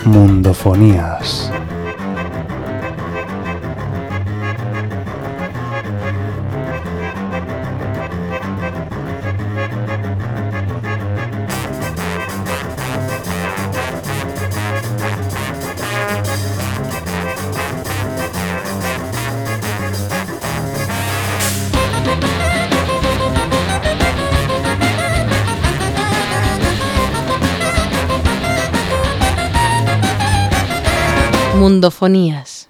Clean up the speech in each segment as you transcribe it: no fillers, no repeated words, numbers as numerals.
Mundofonías. Mundofonías.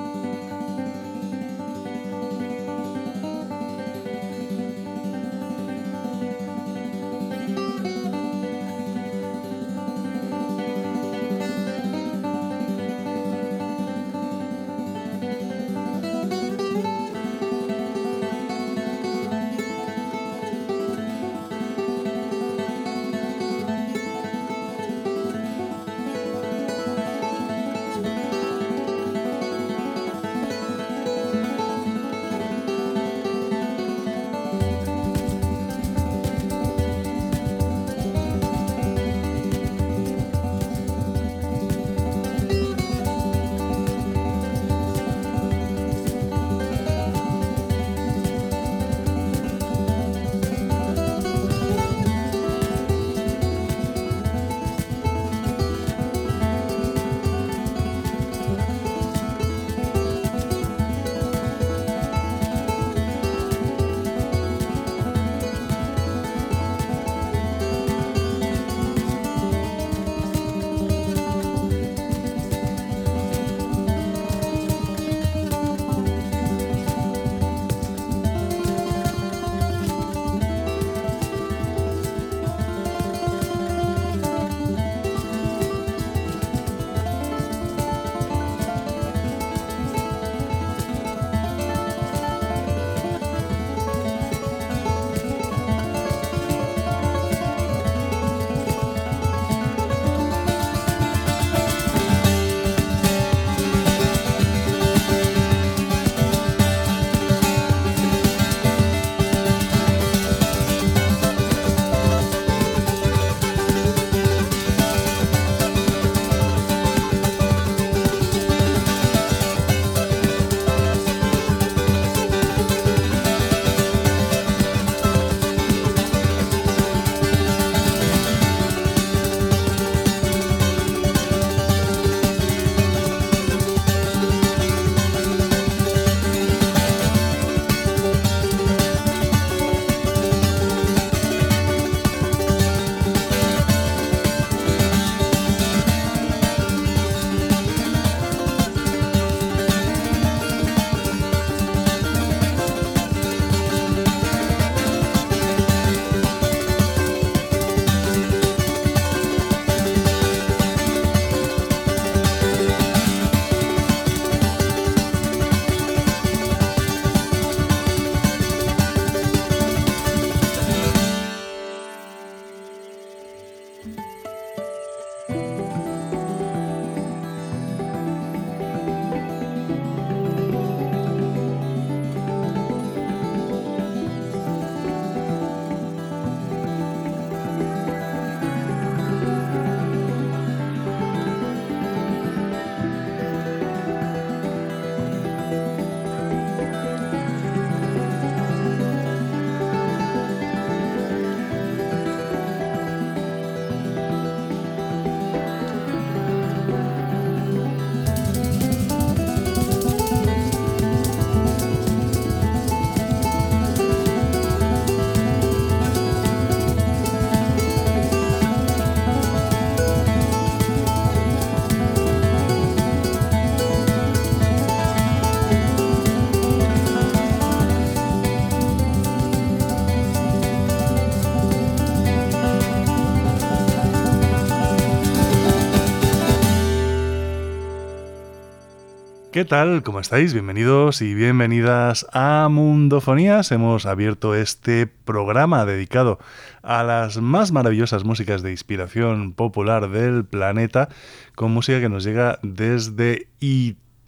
¿Qué tal? ¿Cómo estáis? Bienvenidos y bienvenidas a Mundofonías. Hemos abierto este programa dedicado a las más maravillosas músicas de inspiración popular del planeta, con música que nos llega desde Italia.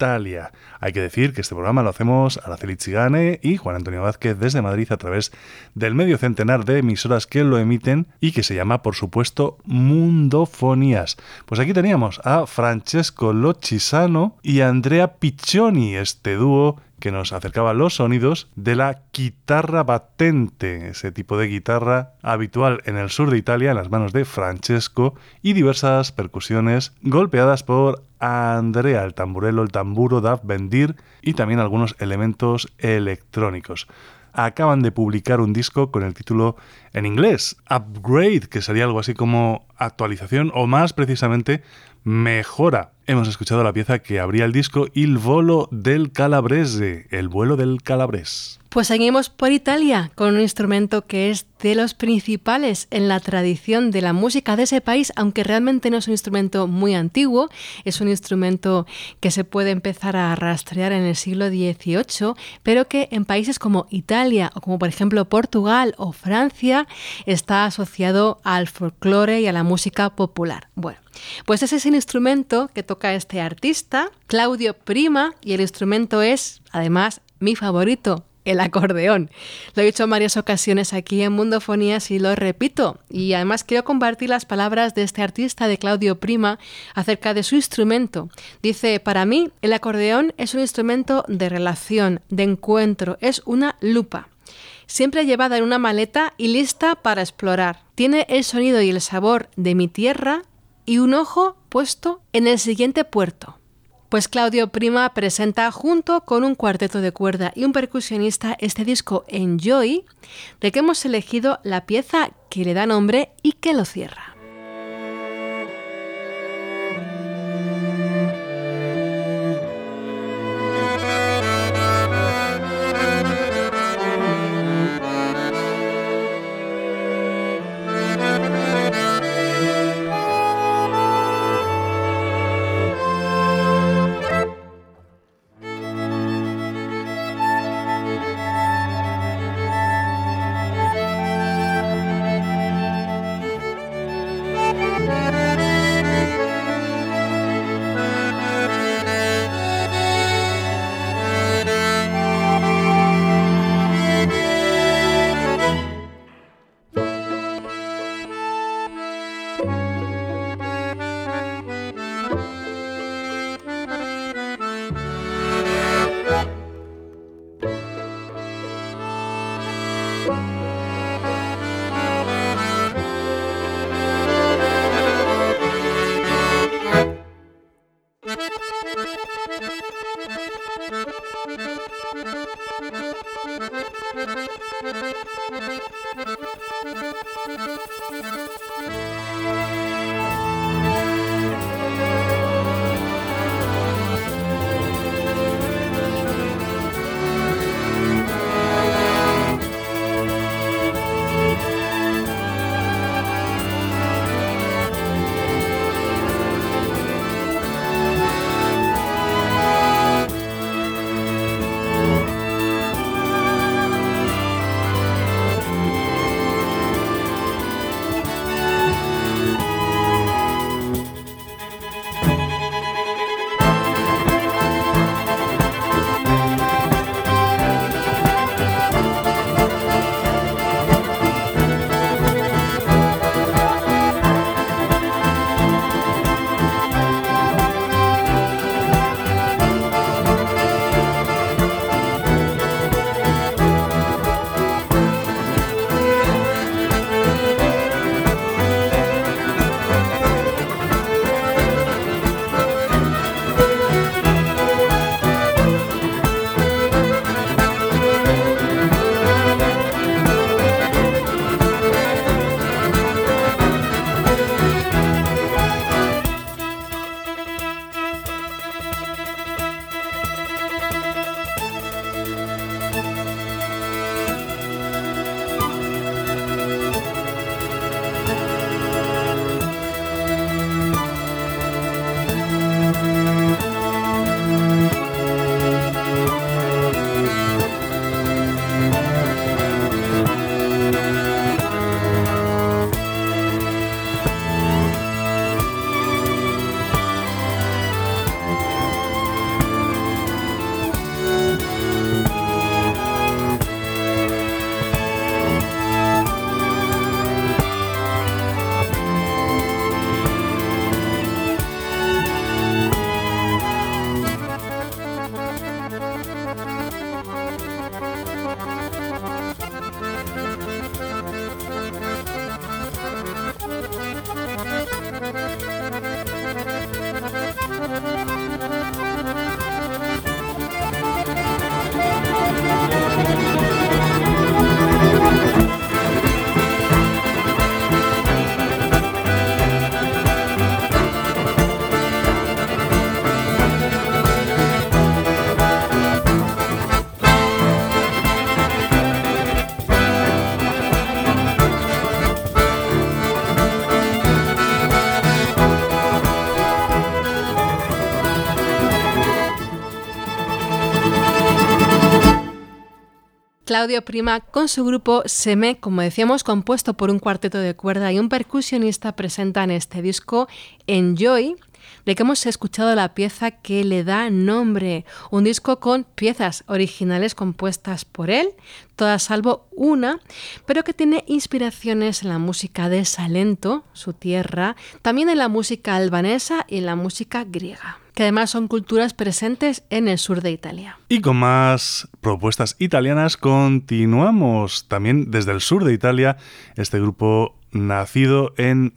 Italia. Hay que decir que este programa lo hacemos Araceli Chigane y Juan Antonio Vázquez desde Madrid a través del medio centenar de emisoras que lo emiten y que se llama, por supuesto, Mundofonías. Pues aquí teníamos a Francesco Lochisano y Andrea Piccioni, este dúo que nos acercaba los sonidos de la guitarra battente, ese tipo de guitarra habitual en el sur de Italia, en las manos de Francesco, y diversas percusiones golpeadas por Andrea, el tamburello, el tamburo da bendir y también algunos elementos electrónicos. Acaban de publicar un disco con el título en inglés, Upgrade, que sería algo así como actualización o más precisamente mejora. Hemos escuchado la pieza que abría el disco Il volo del calabrese, el vuelo del calabres. Pues seguimos por Italia con un instrumento que es de los principales en la tradición de la música de ese país, aunque realmente no es un instrumento muy antiguo, es un instrumento que se puede empezar a rastrear en el siglo XVIII, pero que en países como Italia o como por ejemplo Portugal o Francia está asociado al folclore y a la música popular. Bueno, pues ese es el instrumento que toca este artista, Claudio Prima, y el instrumento es, además, mi favorito, el acordeón. Lo he dicho en varias ocasiones aquí en Mundofonías y lo repito. Y además quiero compartir las palabras de este artista, de Claudio Prima, acerca de su instrumento. Dice, para mí, el acordeón es un instrumento de relación, de encuentro, es una lupa. Siempre llevada en una maleta y lista para explorar. Tiene el sonido y el sabor de mi tierra y un ojo puesto en el siguiente puerto. Pues Claudio Prima presenta junto con un cuarteto de cuerda y un percusionista este disco Enjoy, de que hemos elegido la pieza que le da nombre y que lo cierra. Claudio Prima con su grupo Semé, como decíamos, compuesto por un cuarteto de cuerda y un percusionista, presentan este disco Enjoy, de que hemos escuchado la pieza que le da nombre. Un disco con piezas originales compuestas por él, todas salvo una, pero que tiene inspiraciones en la música de Salento, su tierra, también en la música albanesa y en la música griega, que además son culturas presentes en el sur de Italia. Y con más propuestas italianas continuamos también desde el sur de Italia, este grupo nacido en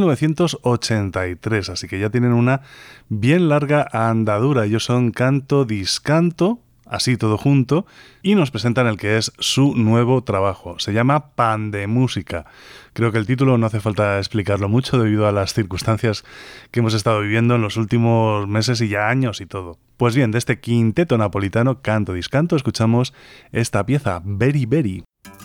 1983, así que ya tienen una bien larga andadura. Ellos son Canto Discanto, así todo junto, y nos presentan el que es su nuevo trabajo. Se llama Pandemúsica. Creo que el título no hace falta explicarlo mucho debido a las circunstancias que hemos estado viviendo en los últimos meses y ya años y todo. Pues bien, de este quinteto napolitano Canto Discanto escuchamos esta pieza, Very Very.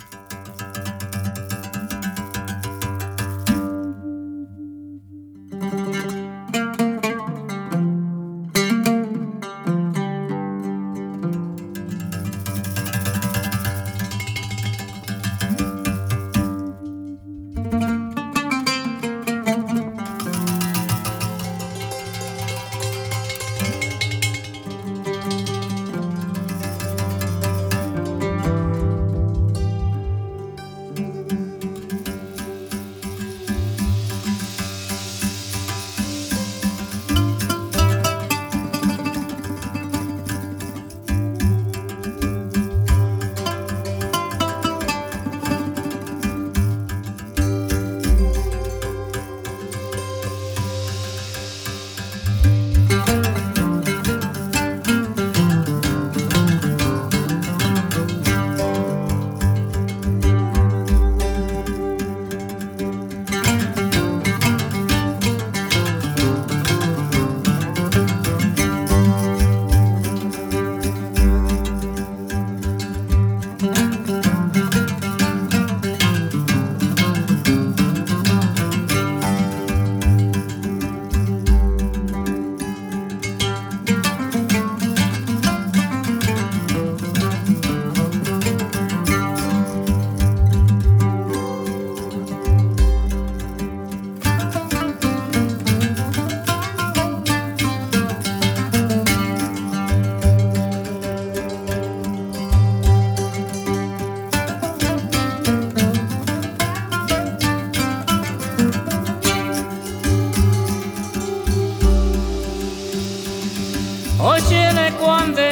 Očele quando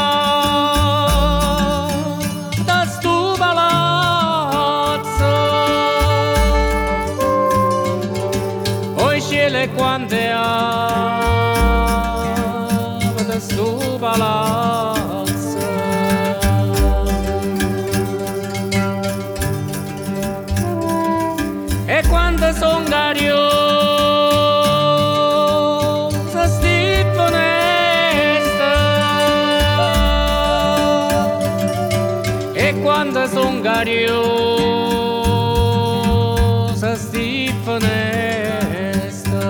da stu palazzo, očele quando da stu palazzo, e quando son gario quando son gariosa stifonesta.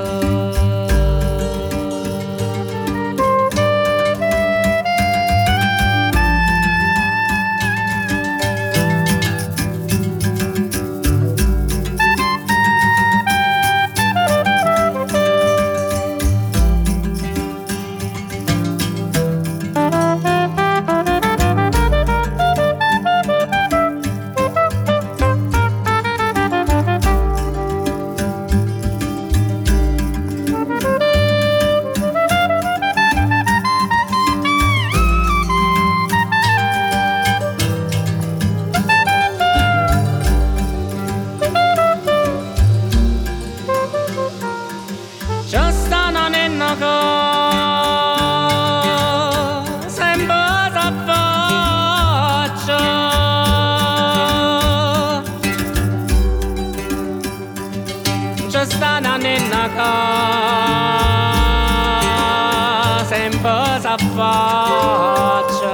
Sempre s'affaccia.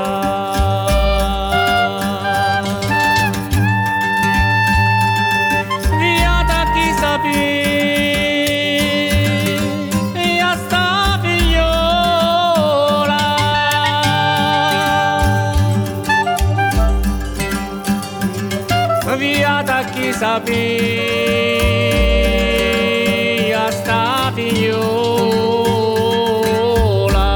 Via da chi sapì, via sta figliola. sabia sta figliola.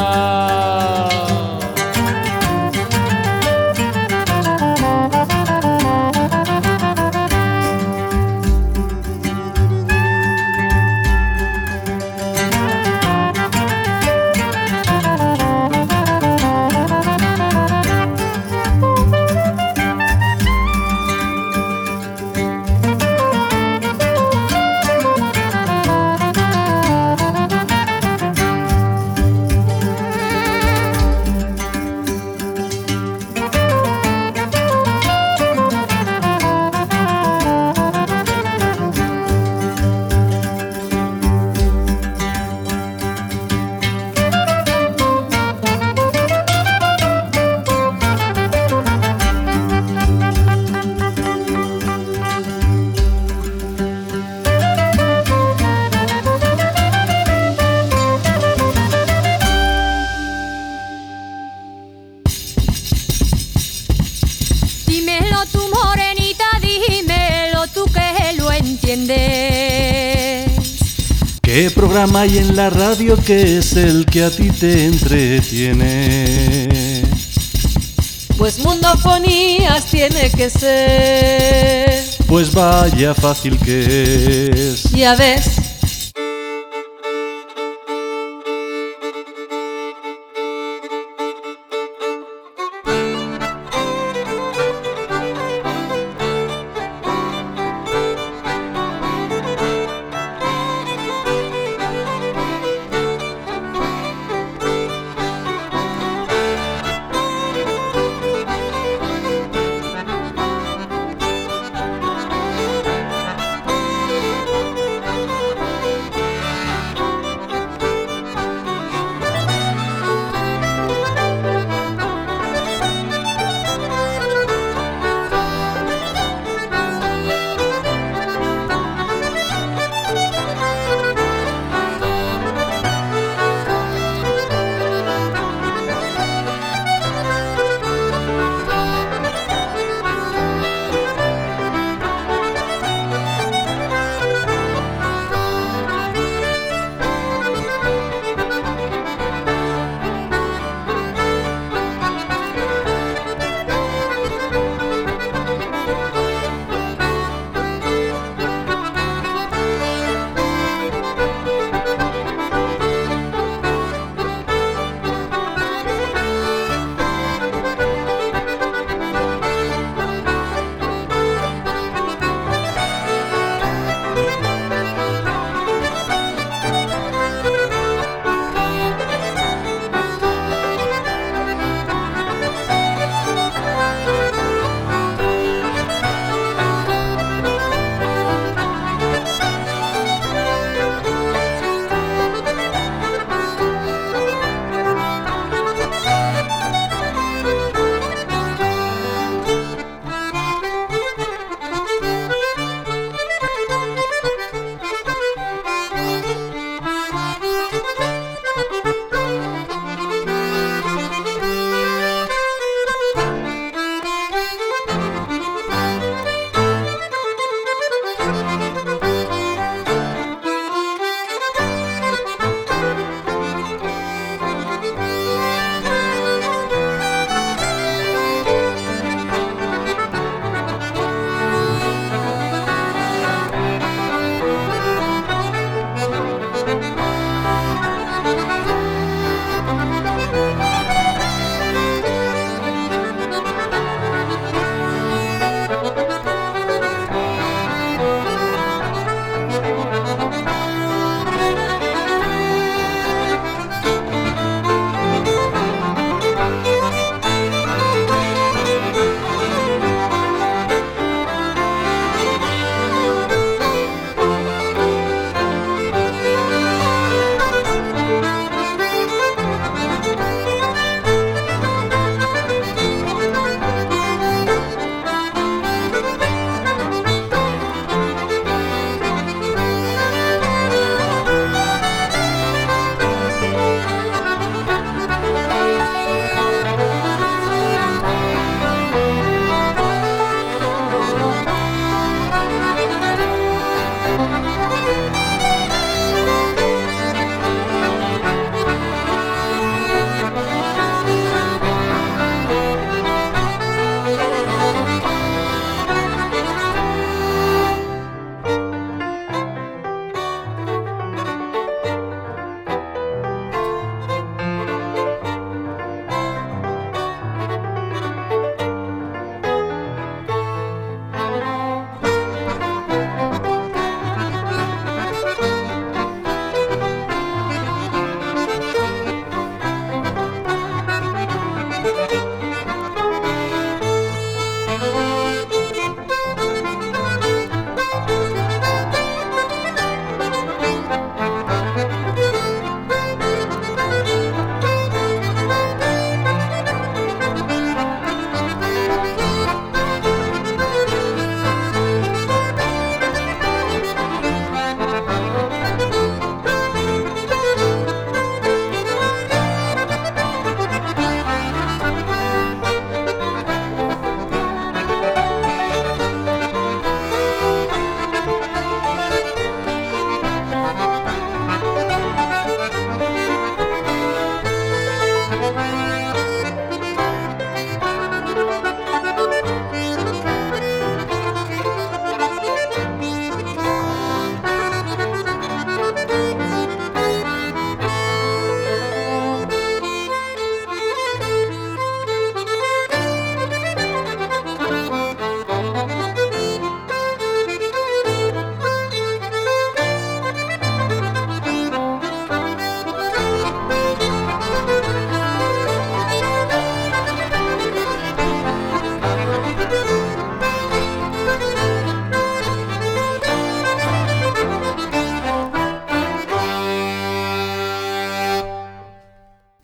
¿Qué programa hay en la radio que es el que a ti te entretiene? Pues Mundofonías tiene que ser. Pues vaya fácil que es. Ya ves.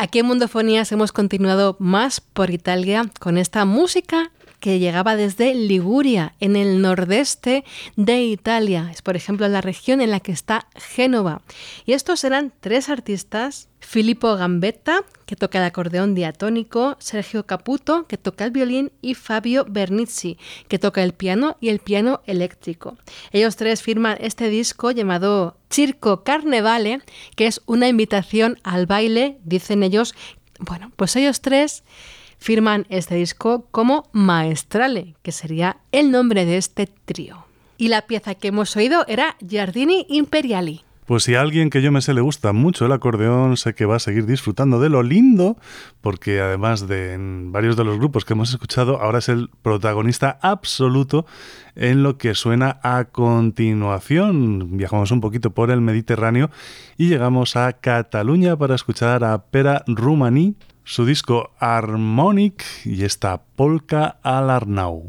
Aquí en Mundofonías hemos continuado más por Italia con esta música que llegaba desde Liguria, en el nordeste de Italia. Es, por ejemplo, la región en la que está Génova. Y estos eran 3 artistas: Filippo Gambetta, que toca el acordeón diatónico, Sergio Caputo, que toca el violín, y Fabio Bernizzi, que toca el piano y el piano eléctrico. Ellos 3 firman este disco llamado Circo Carnevale, que es una invitación al baile, dicen ellos. Bueno, pues ellos 3 firman este disco como Maestrale, que sería el nombre de este trío. Y la pieza que hemos oído era Giardini Imperiali. Pues si a alguien que yo me sé le gusta mucho el acordeón, sé que va a seguir disfrutando de lo lindo, porque además de en varios de los grupos que hemos escuchado, ahora es el protagonista absoluto en lo que suena a continuación. Viajamos un poquito por el Mediterráneo y llegamos a Cataluña para escuchar a Pere Romaní, su disco Harmonic y esta polca a l'Arnau.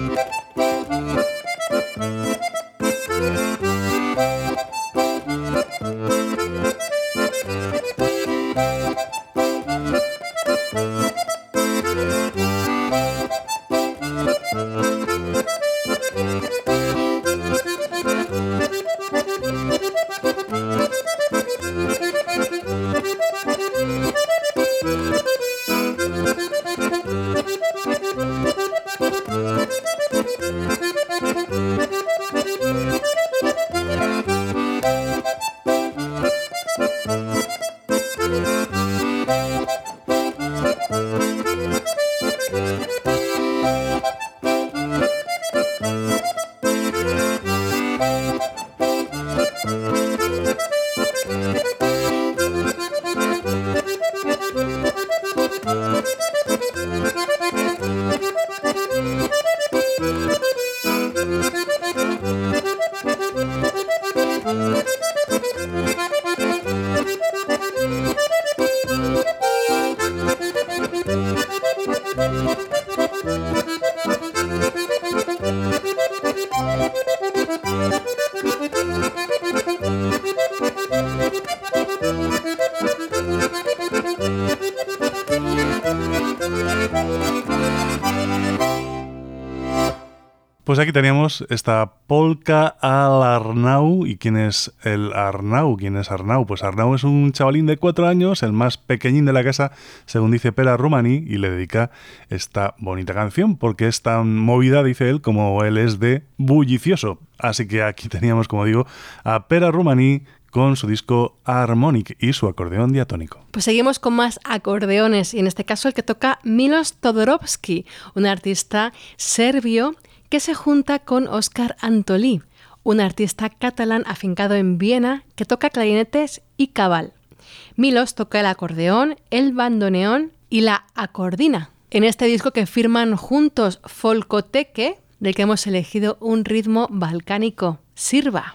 Pues aquí teníamos esta polca al Arnau. ¿Y quién es el Arnau? ¿Quién es Arnau? Pues Arnau es un chavalín de 4 años, el más pequeñín de la casa, según dice Pere Romaní, y le dedica esta bonita canción, porque es tan movida, dice él, como él es de bullicioso. Así que aquí teníamos, como digo, a Pere Romaní con su disco Harmonic y su acordeón diatónico. Pues seguimos con más acordeones, y en este caso el que toca Milos Todorovski, un artista serbio que se junta con Óscar Antolí, un artista catalán afincado en Viena que toca clarinetes y cabal. Milos toca el acordeón, el bandoneón y la acordina. En este disco que firman juntos Folkoteke, del que hemos elegido un ritmo balcánico, Sirva.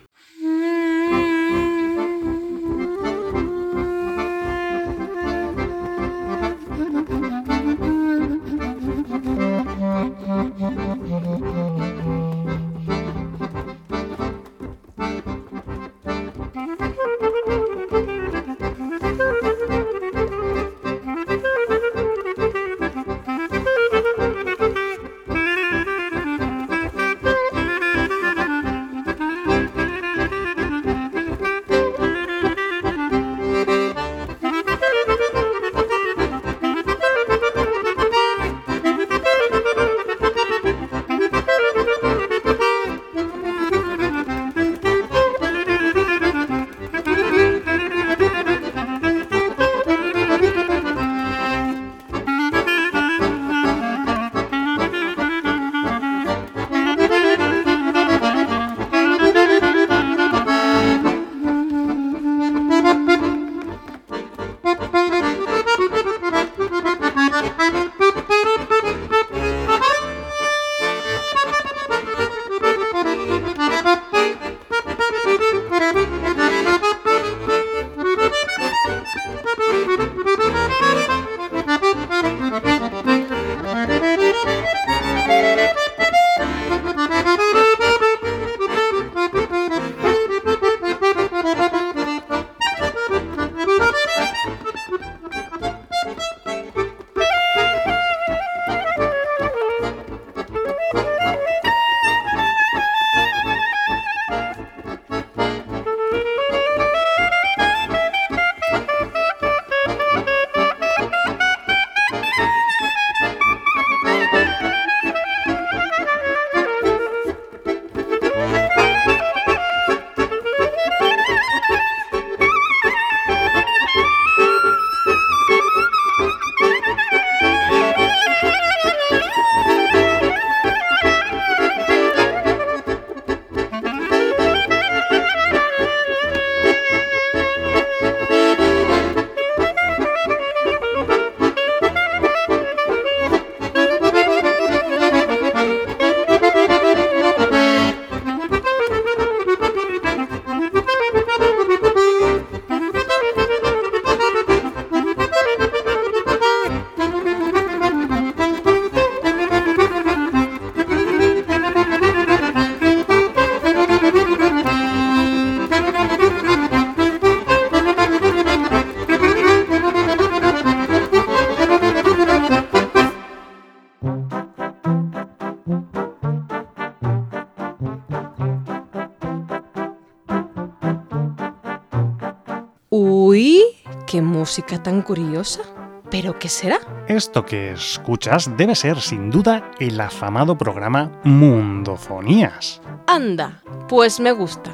¡Qué música tan curiosa! ¿Pero qué será? Esto que escuchas debe ser, sin duda, el afamado programa Mundofonías. ¡Anda! Pues me gusta.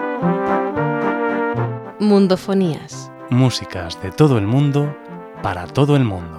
Mundofonías. Músicas de todo el mundo, para todo el mundo.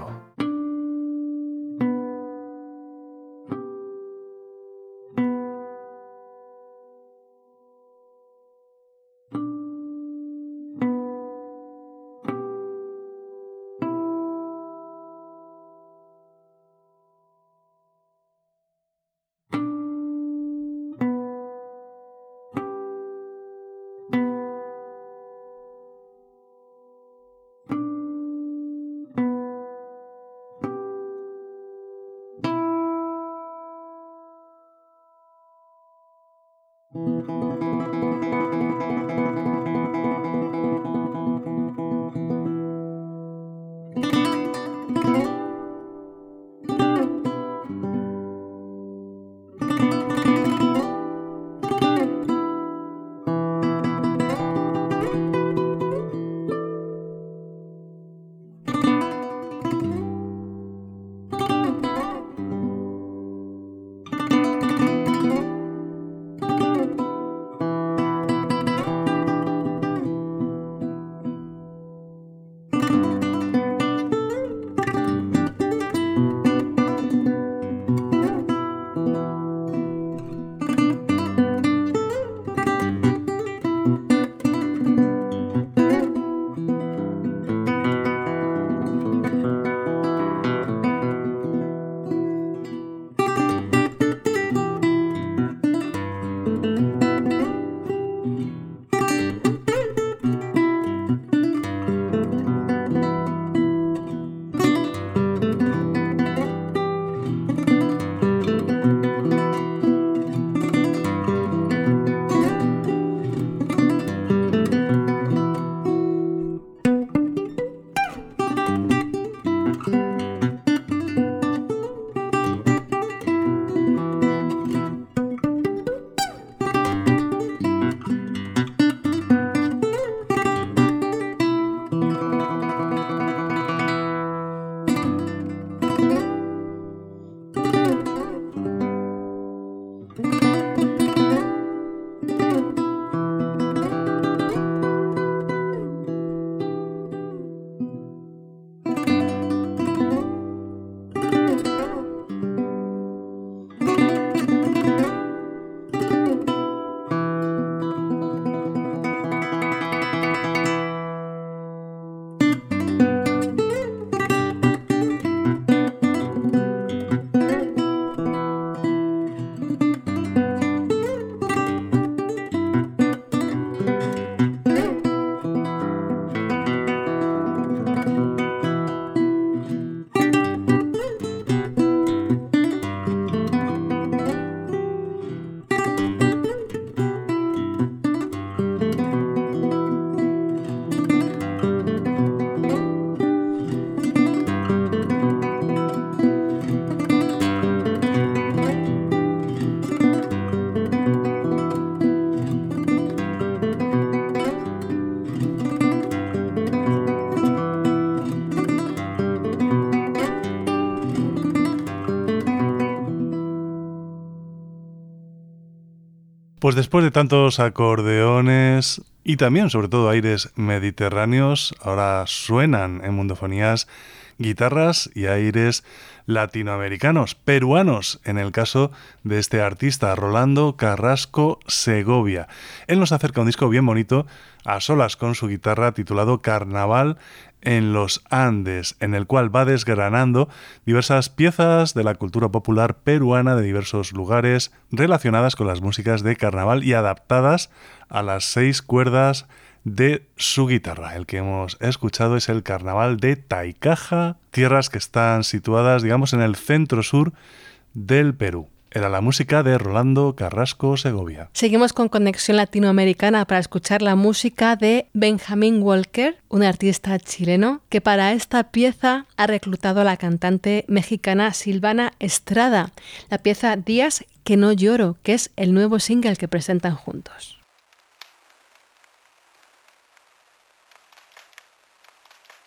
Pues después de tantos acordeones y también, sobre todo, aires mediterráneos, ahora suenan en Mundofonías guitarras y aires latinoamericanos, peruanos, en el caso de este artista, Rolando Carrasco Segovia. Él nos acerca un disco bien bonito, a solas con su guitarra, titulado Carnaval en los Andes, en el cual va desgranando diversas piezas de la cultura popular peruana de diversos lugares relacionadas con las músicas de carnaval y adaptadas a las 6 cuerdas de su guitarra. El que hemos escuchado es el Carnaval de Taicaja, tierras que están situadas, digamos, en el centro-sur del Perú. Era la música de Rolando Carrasco Segovia. Seguimos con conexión latinoamericana para escuchar la música de Benjamín Walker, un artista chileno que para esta pieza ha reclutado a la cantante mexicana Silvana Estrada. La pieza Días que no lloro, que es el nuevo single que presentan juntos.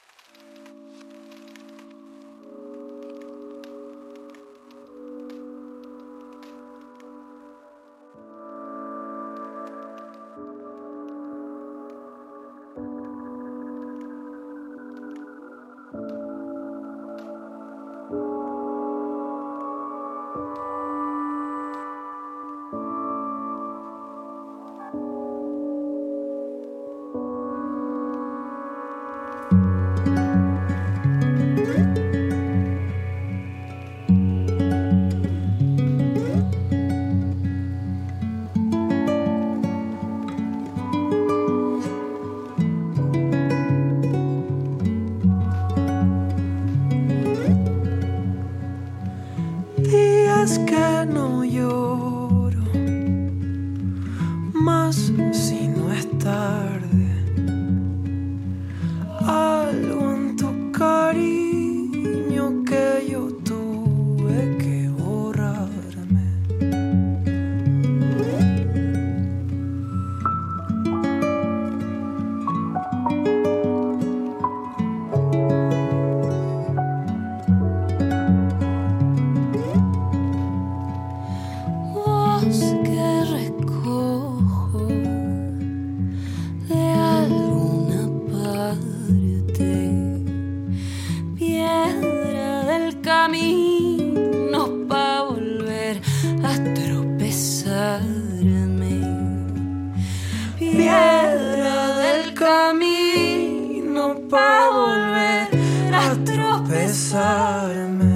camino pa' volver a tropezarme. Piedra del camino pa' volver a tropezarme.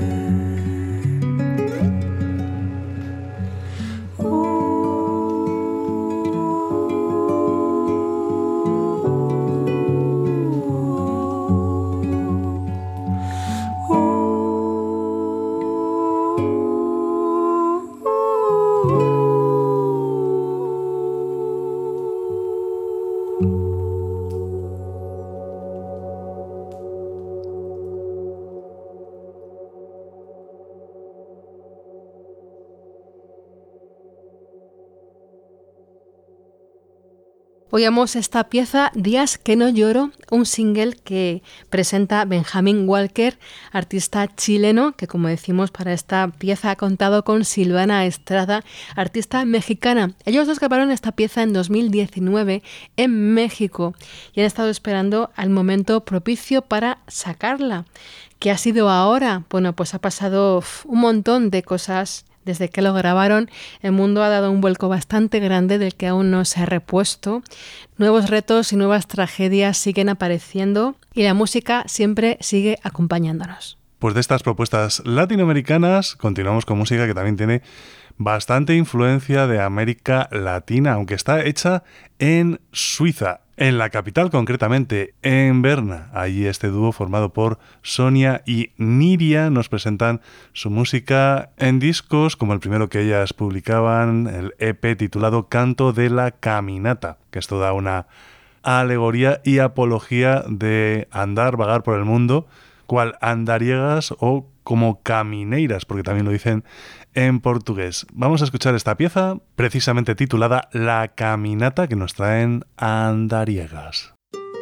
Oíamos esta pieza, Días que no lloro, un single que presenta Benjamín Walker, artista chileno, que como decimos para esta pieza ha contado con Silvana Estrada, artista mexicana. Ellos dos grabaron esta pieza en 2019 en México y han estado esperando al momento propicio para sacarla. ¿Qué ha sido ahora? Bueno, pues ha pasado un montón de cosas. Desde que lo grabaron, el mundo ha dado un vuelco bastante grande del que aún no se ha repuesto. Nuevos retos y nuevas tragedias siguen apareciendo y la música siempre sigue acompañándonos. Pues de estas propuestas latinoamericanas continuamos con música que también tiene bastante influencia de América Latina, aunque está hecha en Suiza, en la capital concretamente, en Berna. Allí este dúo formado por Sonia y Niria nos presentan su música en discos como el primero que ellas publicaban, el EP titulado Canto de la Caminata, que es toda una alegoría y apología de andar, vagar por el mundo, cual andariegas o como camineiras, porque también lo dicen en portugués. Vamos a escuchar esta pieza precisamente titulada La Caminata, que nos traen Andariegas.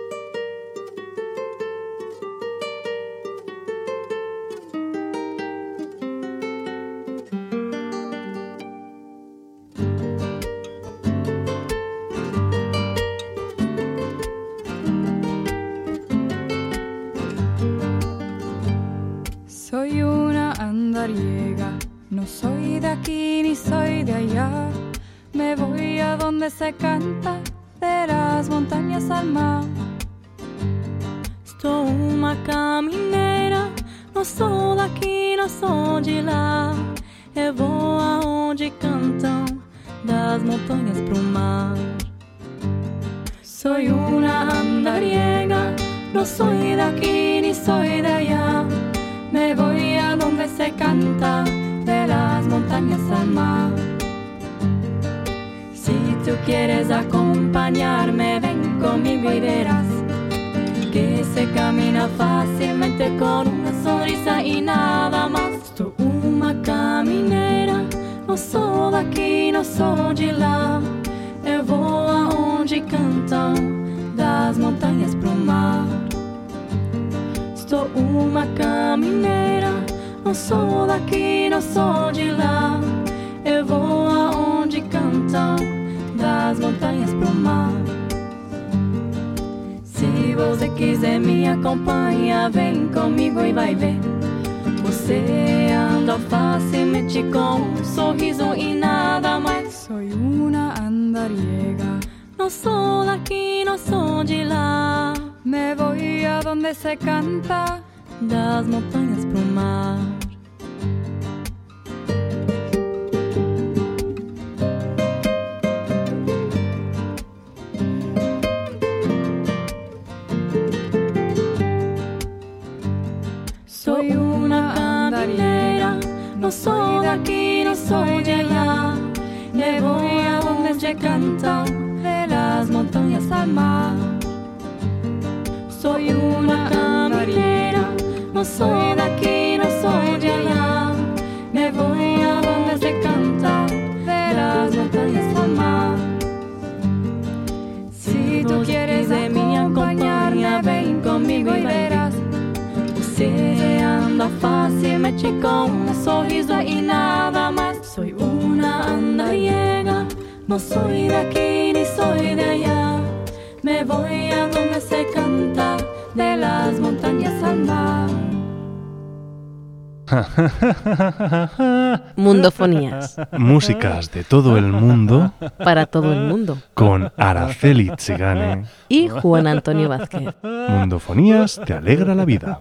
Soy una andariega, no soy de aquí ni soy de allá. Me voy a donde se canta, de las montañas al mar. Estou uma camineira, não sou daqui, não sou de lá. Eu vou aonde cantam, das montanhas pro mar. Soy una andariega, no soy de aquí ni soy de allá. Me voy a donde se canta, de las montañas al mar. Si tú quieres acompañarme, ven conmigo y verás que se camina fácilmente con una sonrisa y nada más. Estou uma camineira, não sou daqui, não sou de lá. Eu vou aonde cantam, das montanhas pro mar. Estou uma camineira, não sou daqui, não sou de lá. Eu vou aonde cantam, das montanhas pro mar. Se você quiser me acompanhar, vem comigo e vai ver. Você anda facilmente com um sorriso e nada mais. Soy una andariega, não sou daqui, não sou de lá. me voy a donde se canta, das montanhas pro mar. Soy una camineira, no soy de aquí, no soy de allá. Me voy a donde se canta, de las montañas al mar. Soy una camineira, no soy de aquí, no soy de allá. Me voy a donde se canta, de las montañas al mar. Si tú quieres de mí acompañarme, ven conmigo y verás. Você anda facilmente com um sorriso e nada mais. Soy una andariega, no soy de aquí ni soy de allá. Me voy a donde se canta, de las montañas al mar. Mundofonías. Músicas de todo el mundo Para todo el mundo. con Araceli Tsigane. Y Juan Antonio Vázquez. Mundofonías te alegra la vida.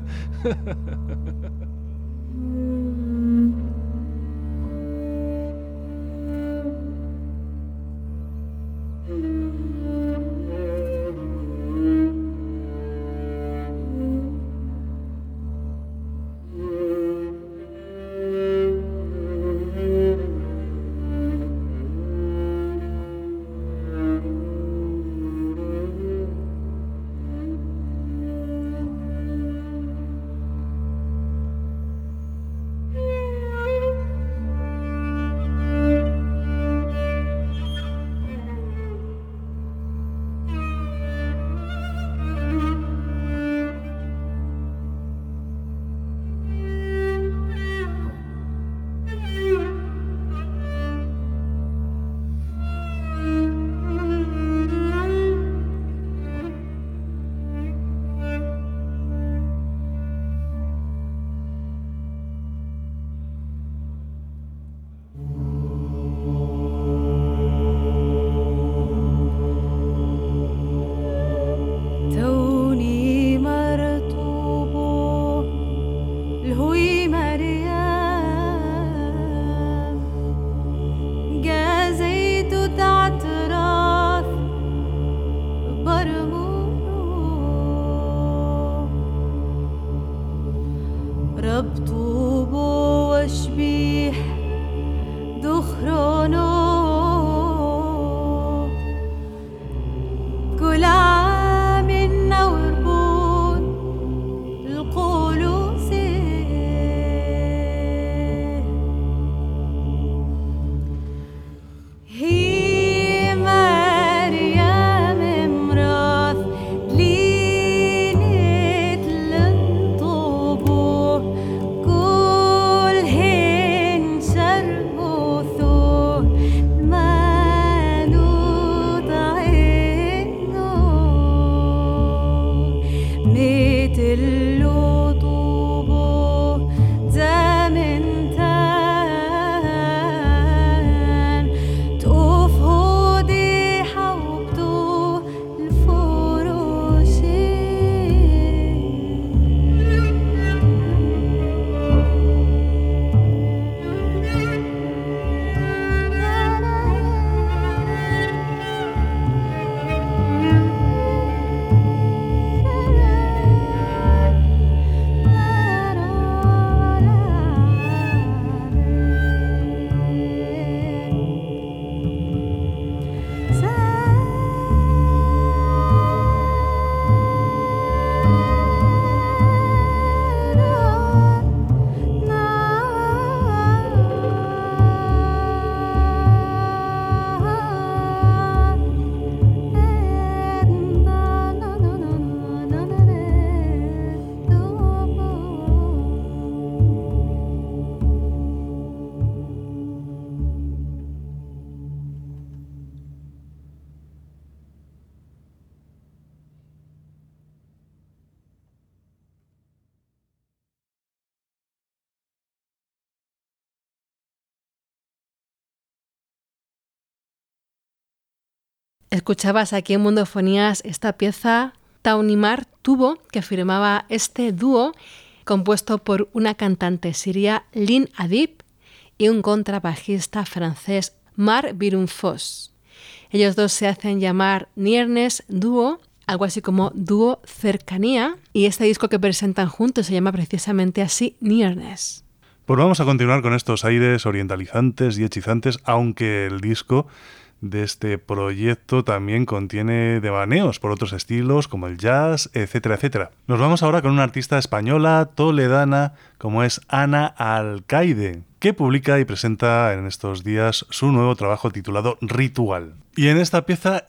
Escuchabas aquí en Mundofonías esta pieza Taunimar Tubo, que firmaba este dúo compuesto por una cantante siria, Lynn Adib, y un contrabajista francés, Mar Birunfos. Ellos dos se hacen llamar Nearness Duo, algo así como Dúo Cercanía, y este disco que presentan juntos se llama precisamente así, Nearness. Pues vamos a continuar con estos aires orientalizantes y hechizantes, aunque el disco de este proyecto también contiene devaneos por otros estilos como el jazz, etcétera, etcétera. Nos vamos ahora con una artista española toledana como es Ana Alcaide, que publica y presenta en estos días su nuevo trabajo titulado Ritual. Y en esta pieza,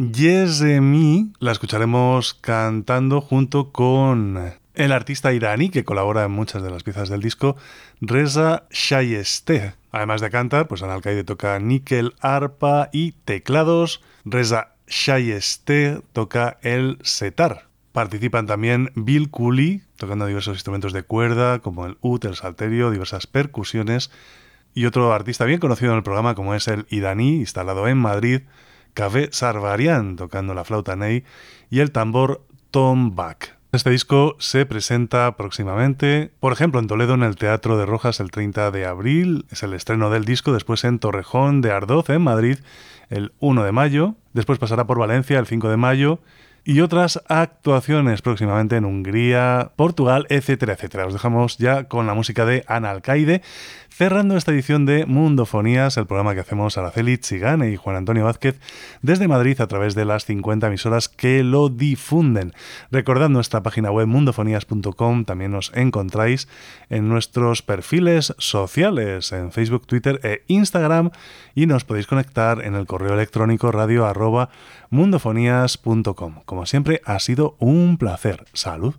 Yezemi, la escucharemos cantando junto con el artista iraní que colabora en muchas de las piezas del disco, Reza Shayesteh. Además de cantar, pues Ana Alcaide toca níquel, arpa y teclados. Reza Shayesteh toca el setar. Participan también Bill Cooley, tocando diversos instrumentos de cuerda, como el ud, el salterio, diversas percusiones, y otro artista bien conocido en el programa, como es el iraní, instalado en Madrid, Kaveh Sarvarian, tocando la flauta ney y el tambor Tom Bach. Este disco se presenta próximamente, por ejemplo, en Toledo, en el Teatro de Rojas, el 30 de abril. Es el estreno del disco. Después en Torrejón de Ardoz, en Madrid, el 1 de mayo. Después pasará por Valencia, el 5 de mayo. Y otras actuaciones próximamente en Hungría, Portugal, etcétera, etcétera. Os dejamos ya con la música de Ana Alcaide, cerrando esta edición de Mundofonías, el programa que hacemos Araceli Chigane y Juan Antonio Vázquez desde Madrid a través de las 50 emisoras que lo difunden. Recordad nuestra página web mundofonías.com, también nos encontráis en nuestros perfiles sociales, en Facebook, Twitter e Instagram, y nos podéis conectar en el correo electrónico radio@mundofonías.com. Como siempre, ha sido un placer. ¡Salud!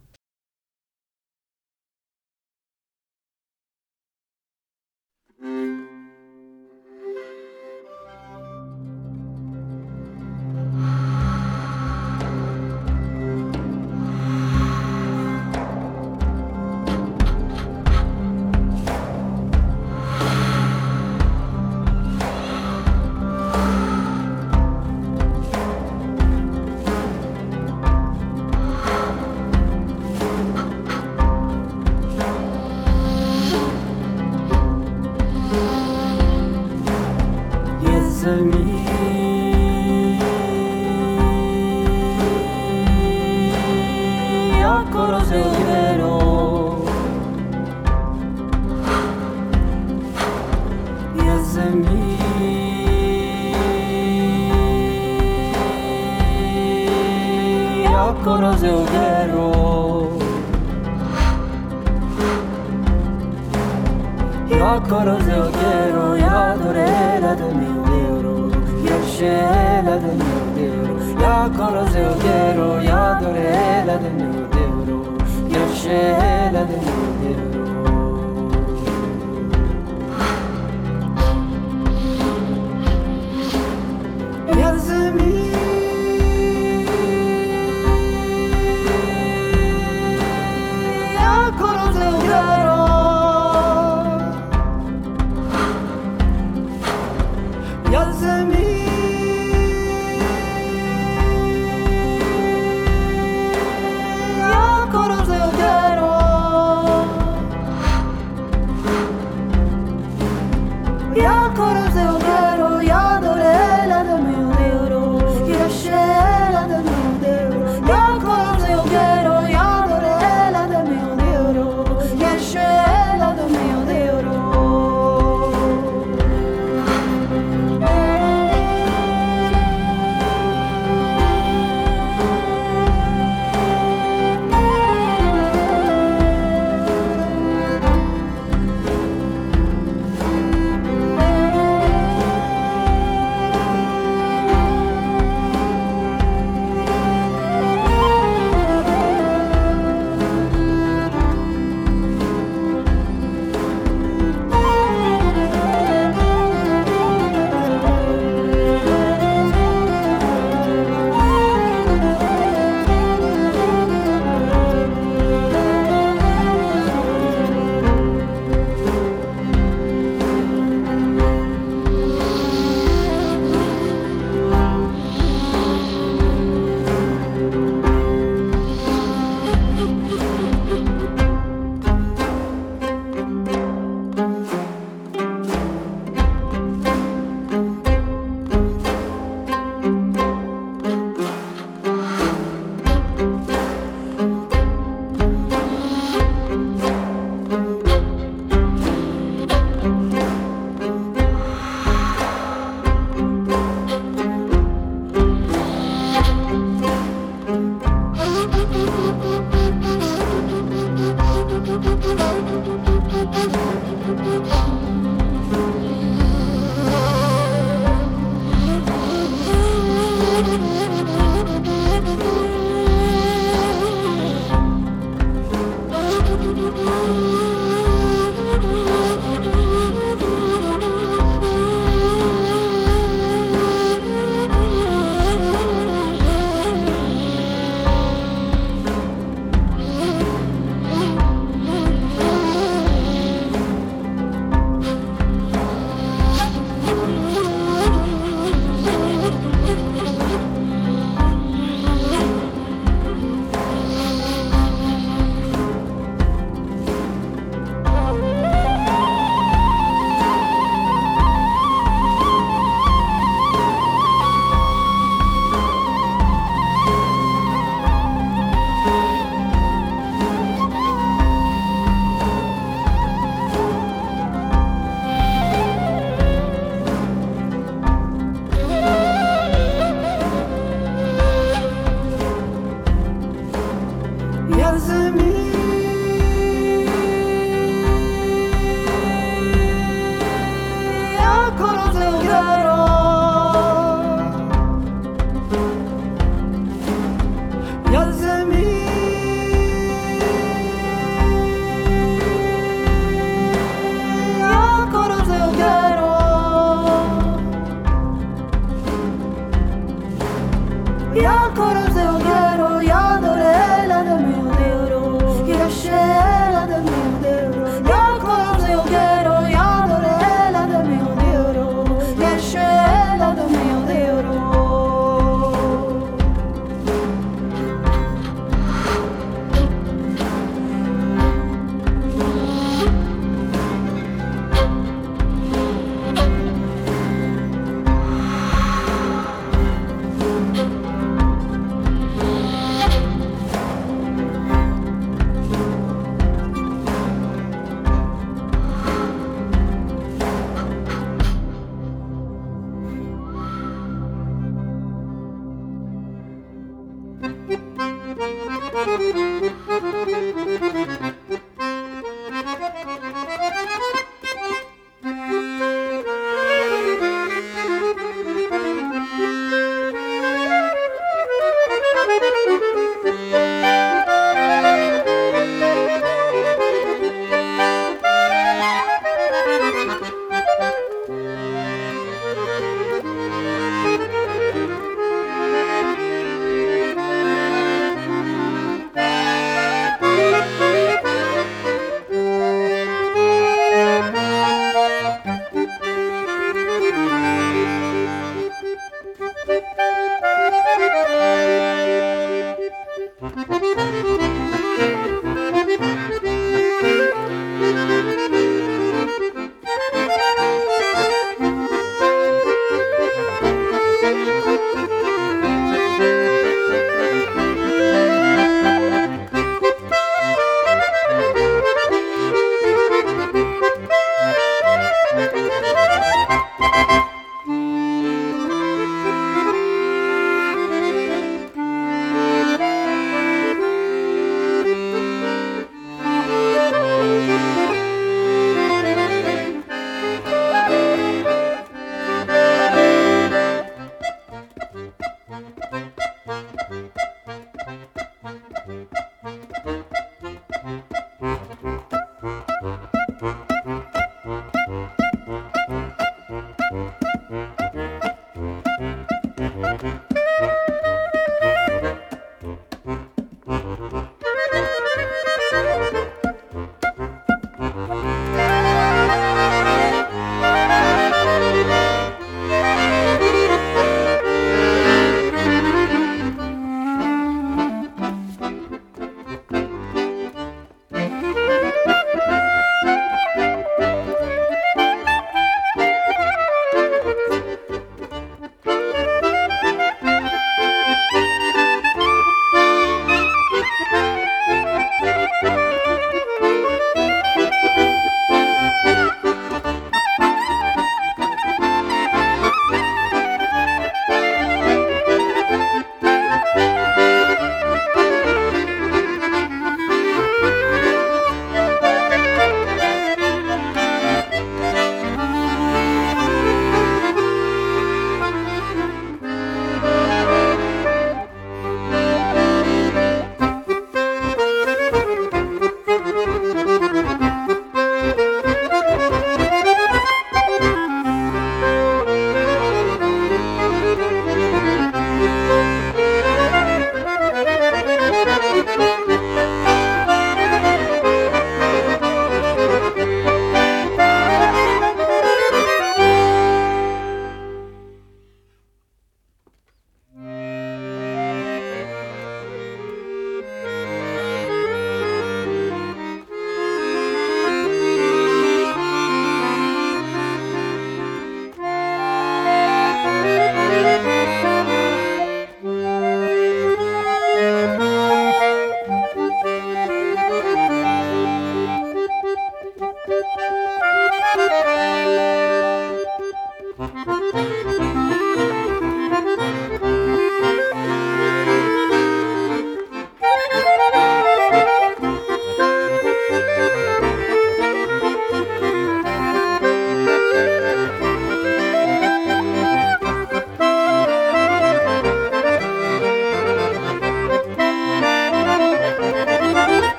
Thank you.